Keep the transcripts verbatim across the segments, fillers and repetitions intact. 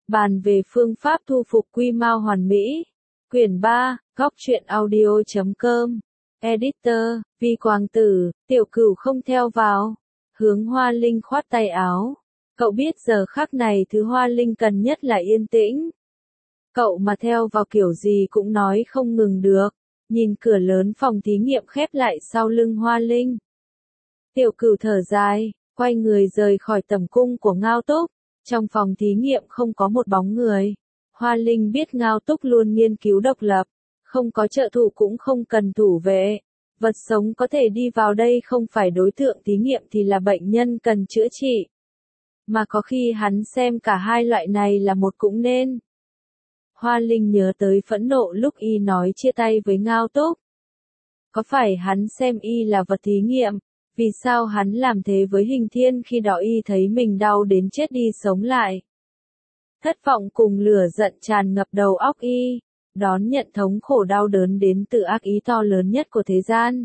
Bàn về phương pháp thu phục quy mao hoàn mỹ. Quyển ba, góc truyện audio chấm com. Editor, Vi Quang Tử, Tiểu Cửu không theo vào. Hướng Hoa Linh khoát tay áo. Cậu biết giờ khắc này thứ Hoa Linh cần nhất là yên tĩnh. Cậu mà theo vào kiểu gì cũng nói không ngừng được. Nhìn cửa lớn phòng thí nghiệm khép lại sau lưng Hoa Linh. Tiểu Cửu thở dài, quay người rời khỏi tầm cung của Ngao Túc. Trong phòng thí nghiệm không có một bóng người. Hoa Linh biết Ngao Túc luôn nghiên cứu độc lập. Không có trợ thủ cũng không cần thủ vệ. Vật sống có thể đi vào đây không phải đối tượng thí nghiệm thì là bệnh nhân cần chữa trị. Mà có khi hắn xem cả hai loại này là một cũng nên. Hoa Linh nhớ tới phẫn nộ lúc y nói chia tay với Ngao Túc. Có phải hắn xem y là vật thí nghiệm? Vì sao hắn làm thế với Hình Thiên khi đó y thấy mình đau đến chết đi sống lại? Thất vọng cùng lửa giận tràn ngập đầu óc y, đón nhận thống khổ đau đớn đến từ ác ý to lớn nhất của thế gian.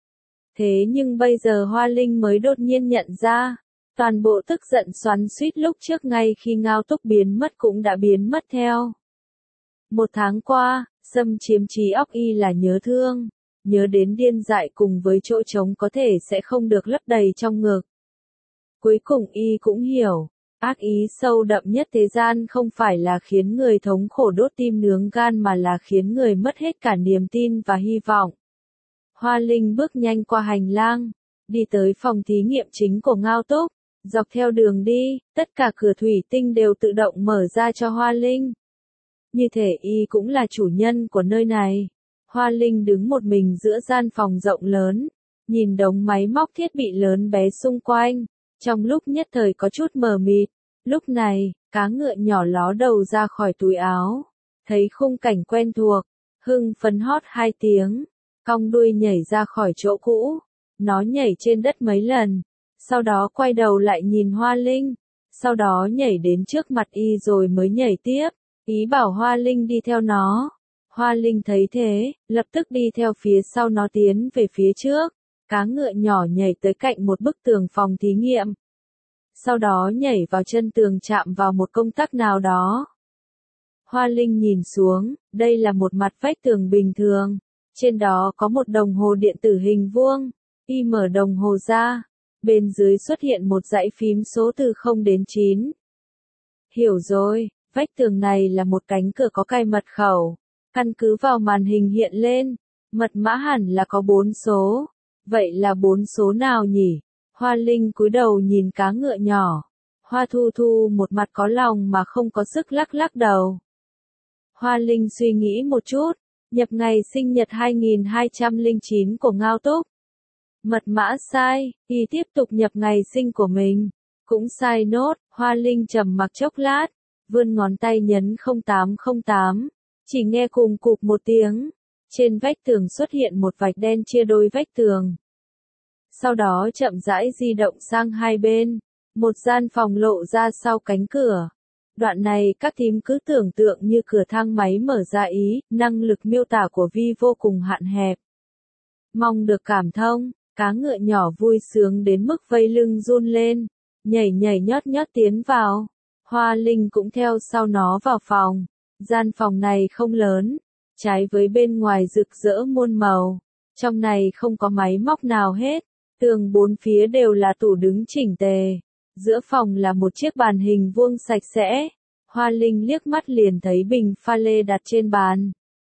Thế nhưng bây giờ Hoa Linh mới đột nhiên nhận ra, toàn bộ tức giận xoắn xuýt lúc trước ngay khi Ngao Túc biến mất cũng đã biến mất theo. Một tháng qua, xâm chiếm trí óc y là nhớ thương. Nhớ đến điên dại cùng với chỗ trống có thể sẽ không được lấp đầy trong ngực. Cuối cùng y cũng hiểu, ác ý sâu đậm nhất thế gian không phải là khiến người thống khổ đốt tim nướng gan mà là khiến người mất hết cả niềm tin và hy vọng. Hoa Linh bước nhanh qua hành lang, đi tới phòng thí nghiệm chính của Ngao Túc, dọc theo đường đi, tất cả cửa thủy tinh đều tự động mở ra cho Hoa Linh. Như thể y cũng là chủ nhân của nơi này. Hoa Linh đứng một mình giữa gian phòng rộng lớn, nhìn đống máy móc thiết bị lớn bé xung quanh, trong lúc nhất thời có chút mờ mịt. Lúc này, cá ngựa nhỏ ló đầu ra khỏi túi áo, thấy khung cảnh quen thuộc, hưng phấn hót hai tiếng, cong đuôi nhảy ra khỏi chỗ cũ. Nó nhảy trên đất mấy lần, sau đó quay đầu lại nhìn Hoa Linh, sau đó nhảy đến trước mặt y rồi mới nhảy tiếp, ý bảo Hoa Linh đi theo nó. Hoa Linh thấy thế, lập tức đi theo phía sau nó tiến về phía trước. Cá ngựa nhỏ nhảy tới cạnh một bức tường phòng thí nghiệm. Sau đó nhảy vào chân tường chạm vào một công tắc nào đó. Hoa Linh nhìn xuống, đây là một mặt vách tường bình thường. Trên đó có một đồng hồ điện tử hình vuông. Y mở đồng hồ ra. Bên dưới xuất hiện một dãy phím số từ không đến chín. Hiểu rồi, vách tường này là một cánh cửa có cài mật khẩu. Căn cứ vào màn hình hiện lên, mật mã hẳn là có bốn số. Vậy là bốn số nào nhỉ? Hoa Linh cúi đầu nhìn cá ngựa nhỏ. Hoa Thu Thu một mặt có lòng mà không có sức lắc lắc đầu. Hoa Linh suy nghĩ một chút, nhập ngày sinh nhật hai nghìn hai trăm lẻ chín của Ngao Túc. Mật mã sai, y tiếp tục nhập ngày sinh của mình. Cũng sai nốt, Hoa Linh trầm mặc chốc lát, vươn ngón tay nhấn không tám không tám. Chỉ nghe cùng cụp một tiếng, trên vách tường xuất hiện một vạch đen chia đôi vách tường. Sau đó chậm rãi di động sang hai bên, một gian phòng lộ ra sau cánh cửa. Đoạn này các thím cứ tưởng tượng như cửa thang máy mở ra ý, năng lực miêu tả của Vi vô cùng hạn hẹp. Mong được cảm thông, cá ngựa nhỏ vui sướng đến mức vây lưng run lên, nhảy nhảy nhót nhót tiến vào. Hoa Linh cũng theo sau nó vào phòng. Gian phòng này không lớn, trái với bên ngoài rực rỡ muôn màu. Trong này không có máy móc nào hết, tường bốn phía đều là tủ đứng chỉnh tề. Giữa phòng là một chiếc bàn hình vuông sạch sẽ. Hoa Linh liếc mắt liền thấy bình pha lê đặt trên bàn.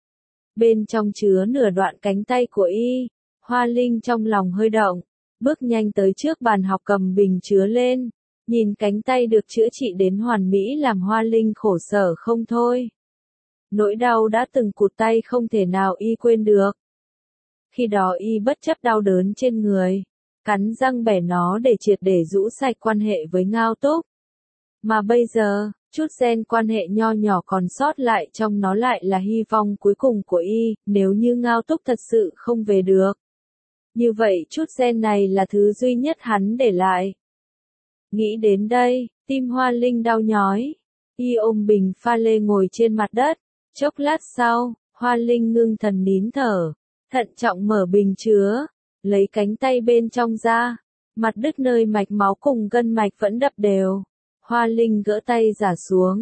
Bên trong chứa nửa đoạn cánh tay của y. Hoa Linh trong lòng hơi động, bước nhanh tới trước bàn học cầm bình chứa lên. Nhìn cánh tay được chữa trị đến hoàn mỹ làm Hoa Linh khổ sở không thôi. Nỗi đau đã từng cụt tay không thể nào y quên được. Khi đó y bất chấp đau đớn trên người, cắn răng bẻ nó để triệt để rũ sạch quan hệ với Ngao Túc. Mà bây giờ, chút gen quan hệ nho nhỏ còn sót lại trong nó lại là hy vọng cuối cùng của y, nếu như Ngao Túc thật sự không về được. Như vậy chút gen này là thứ duy nhất hắn để lại. Nghĩ đến đây, tim Hoa Linh đau nhói. Y ôm bình pha lê ngồi trên mặt đất. Chốc lát sau, Hoa Linh ngưng thần nín thở, thận trọng mở bình chứa, lấy cánh tay bên trong ra, mặt đứt nơi mạch máu cùng gân mạch vẫn đập đều. Hoa Linh gỡ tay giả xuống,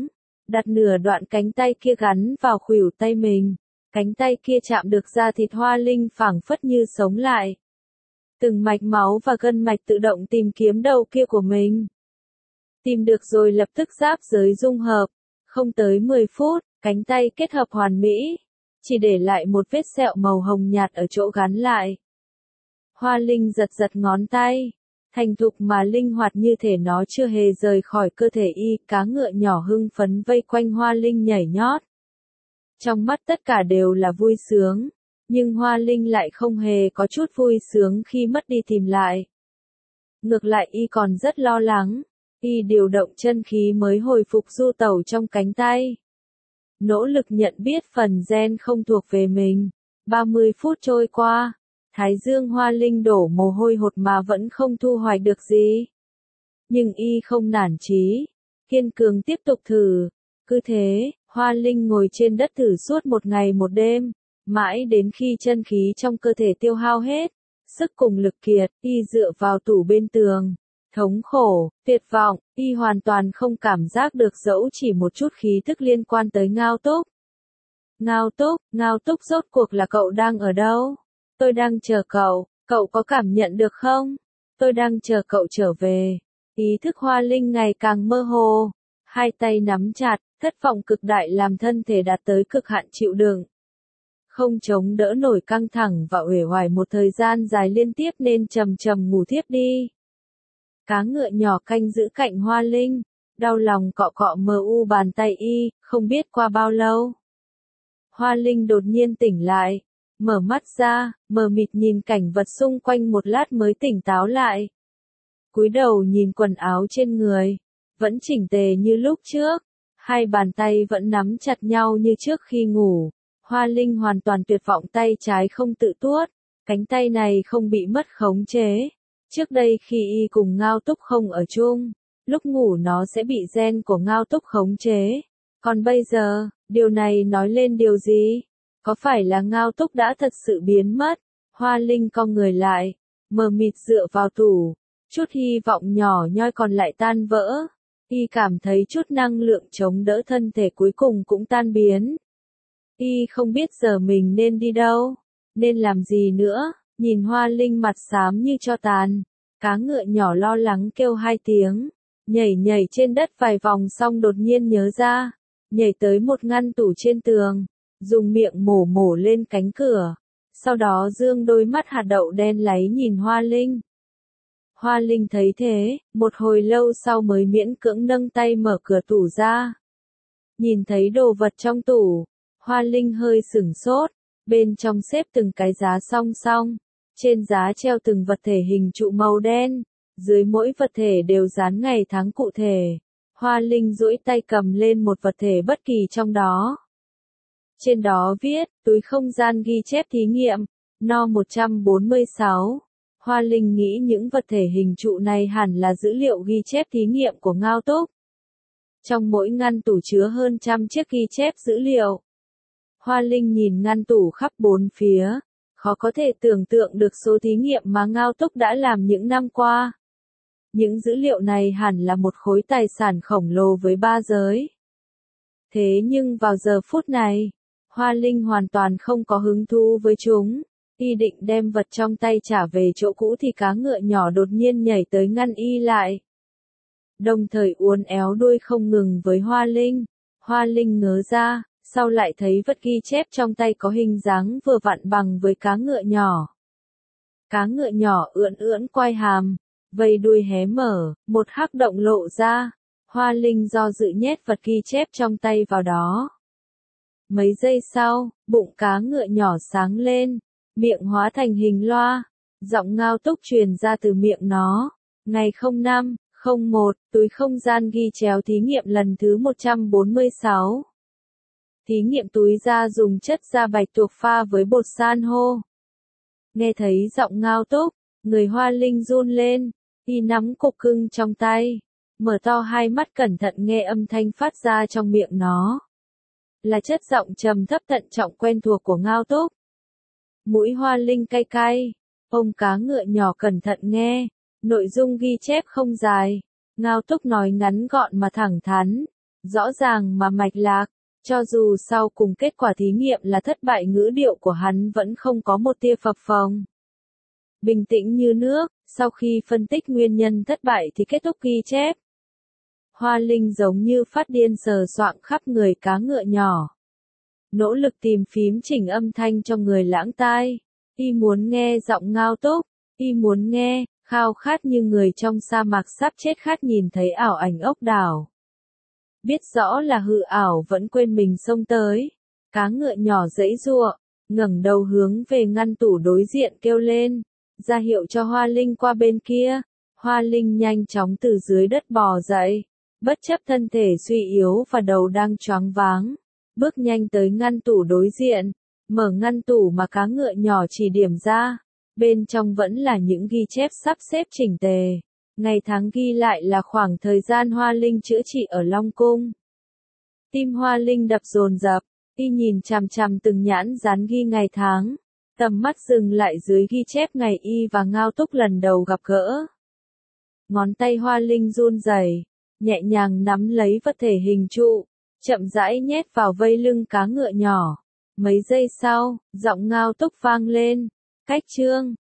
đặt nửa đoạn cánh tay kia gắn vào khuỷu tay mình. Cánh tay kia chạm được da thịt Hoa Linh phảng phất như sống lại. Từng mạch máu và gân mạch tự động tìm kiếm đầu kia của mình. Tìm được rồi lập tức giáp giới dung hợp. Không tới mười phút, cánh tay kết hợp hoàn mỹ. Chỉ để lại một vết sẹo màu hồng nhạt ở chỗ gắn lại. Hoa Linh giật giật ngón tay. Thành thục mà linh hoạt như thể nó chưa hề rời khỏi cơ thể y. Cá ngựa nhỏ hưng phấn vây quanh Hoa Linh nhảy nhót. Trong mắt tất cả đều là vui sướng. Nhưng Hoa Linh lại không hề có chút vui sướng khi mất đi tìm lại. Ngược lại y còn rất lo lắng. Y điều động chân khí mới hồi phục du tẩu trong cánh tay. Nỗ lực nhận biết phần gen không thuộc về mình. ba mươi phút trôi qua. Thái dương Hoa Linh đổ mồ hôi hột mà vẫn không thu hoạch được gì. Nhưng y không nản chí. Kiên cường tiếp tục thử. Cứ thế, Hoa Linh ngồi trên đất thử suốt một ngày một đêm. Mãi đến khi chân khí trong cơ thể tiêu hao hết. Sức cùng lực kiệt, y dựa vào tủ bên tường. Thống khổ, tuyệt vọng, y hoàn toàn không cảm giác được dẫu chỉ một chút khí tức liên quan tới Ngao Túc. Ngao Túc, Ngao Túc rốt cuộc là cậu đang ở đâu? Tôi đang chờ cậu, cậu có cảm nhận được không? Tôi đang chờ cậu trở về. Ý thức Hoa Linh ngày càng mơ hồ. Hai tay nắm chặt, thất vọng cực đại làm thân thể đạt tới cực hạn chịu đựng. Không chống đỡ nổi căng thẳng và uể oải một thời gian dài liên tiếp nên trầm trầm ngủ thiếp đi. Cá ngựa nhỏ canh giữ cạnh Hoa Linh, đau lòng cọ cọ mờ u bàn tay y, không biết qua bao lâu. Hoa Linh đột nhiên tỉnh lại, mở mắt ra, mờ mịt nhìn cảnh vật xung quanh một lát mới tỉnh táo lại. Cúi đầu nhìn quần áo trên người, vẫn chỉnh tề như lúc trước, hai bàn tay vẫn nắm chặt nhau như trước khi ngủ. Hoa Linh hoàn toàn tuyệt vọng, tay trái không tự tuốt, cánh tay này không bị mất khống chế. Trước đây khi y cùng Ngao Túc không ở chung, lúc ngủ nó sẽ bị gen của Ngao Túc khống chế. Còn bây giờ, điều này nói lên điều gì? Có phải là Ngao Túc đã thật sự biến mất? Hoa Linh cong người lại, mờ mịt dựa vào tủ, chút hy vọng nhỏ nhoi còn lại tan vỡ. Y cảm thấy chút năng lượng chống đỡ thân thể cuối cùng cũng tan biến. Y không biết giờ mình nên đi đâu, nên làm gì nữa. Nhìn Hoa Linh mặt xám như tro tàn, cá ngựa nhỏ lo lắng kêu hai tiếng, nhảy nhảy trên đất vài vòng xong đột nhiên nhớ ra, nhảy tới một ngăn tủ trên tường, dùng miệng mổ mổ lên cánh cửa, sau đó dương đôi mắt hạt đậu đen láy nhìn Hoa Linh. Hoa Linh thấy thế, một hồi lâu sau mới miễn cưỡng nâng tay mở cửa tủ ra. Nhìn thấy đồ vật trong tủ, Hoa Linh hơi sửng sốt, bên trong xếp từng cái giá song song. Trên giá treo từng vật thể hình trụ màu đen, dưới mỗi vật thể đều dán ngày tháng cụ thể. Hoa Linh duỗi tay cầm lên một vật thể bất kỳ trong đó. Trên đó viết, túi không gian ghi chép thí nghiệm, no một trăm bốn mươi sáu. Hoa Linh nghĩ những vật thể hình trụ này hẳn là dữ liệu ghi chép thí nghiệm của Ngao Túc. Trong mỗi ngăn tủ chứa hơn trăm chiếc ghi chép dữ liệu. Hoa Linh nhìn ngăn tủ khắp bốn phía. Khó có thể tưởng tượng được số thí nghiệm mà Ngao Túc đã làm những năm qua. Những dữ liệu này hẳn là một khối tài sản khổng lồ với ba giới. Thế nhưng vào giờ phút này, Hoa Linh hoàn toàn không có hứng thú với chúng. Y định đem vật trong tay trả về chỗ cũ thì cá ngựa nhỏ đột nhiên nhảy tới ngăn y lại. Đồng thời uốn éo đuôi không ngừng với Hoa Linh. Hoa Linh ngớ ra. Sau lại thấy vật ghi chép trong tay có hình dáng vừa vặn bằng với cá ngựa nhỏ. Cá ngựa nhỏ ưỡn ưỡn quai hàm, vây đuôi hé mở, một hắc động lộ ra. Hoa Linh do dự nhét vật ghi chép trong tay vào đó. Mấy giây sau, bụng cá ngựa nhỏ sáng lên, miệng hóa thành hình loa, giọng Ngao Túc truyền ra từ miệng nó. Ngày không năm, không một, túi không gian ghi chéo thí nghiệm lần thứ một trăm bốn mươi sáu. Thí nghiệm túi da dùng chất da bạch tuộc pha với bột san hô. Nghe thấy giọng Ngao Túc, người Hoa Linh run lên, y nắm cục cưng trong tay, mở to hai mắt cẩn thận nghe âm thanh phát ra trong miệng nó. Là chất giọng trầm thấp thận trọng quen thuộc của Ngao Túc. Mũi Hoa Linh cay cay, ôm cá ngựa nhỏ cẩn thận nghe, nội dung ghi chép không dài, Ngao Túc nói ngắn gọn mà thẳng thắn. rõ ràng mà mạch lạc. Cho dù sau cùng kết quả thí nghiệm là thất bại, ngữ điệu của hắn vẫn không có một tia phập phồng. Bình tĩnh như nước, sau khi phân tích nguyên nhân thất bại thì kết thúc ghi chép. Hoa Linh giống như phát điên sờ soạng khắp người cá ngựa nhỏ. Nỗ lực tìm phím chỉnh âm thanh cho người lãng tai. Y muốn nghe giọng Ngao Túc, y muốn nghe, khao khát như người trong sa mạc sắp chết khát nhìn thấy ảo ảnh ốc đảo. Biết rõ là hư ảo vẫn quên mình xông tới. Cá ngựa nhỏ giãy giụa, ngẩng đầu hướng về ngăn tủ đối diện kêu lên, ra hiệu cho Hoa Linh qua bên kia. Hoa Linh nhanh chóng từ dưới đất bò dậy, bất chấp thân thể suy yếu và đầu đang choáng váng, bước nhanh tới ngăn tủ đối diện, mở ngăn tủ mà cá ngựa nhỏ chỉ điểm ra. Bên trong vẫn là những ghi chép sắp xếp chỉnh tề. Ngày tháng ghi lại là khoảng thời gian Hoa Linh chữa trị ở Long Cung. Tim Hoa Linh đập dồn dập, y nhìn chằm chằm từng nhãn dán ghi ngày tháng. Tầm mắt dừng lại dưới ghi chép ngày y và Ngao Túc lần đầu gặp gỡ. Ngón tay Hoa Linh run rẩy, nhẹ nhàng nắm lấy vật thể hình trụ, chậm rãi nhét vào vây lưng cá ngựa nhỏ. Mấy giây sau, giọng Ngao Túc vang lên, cách chương.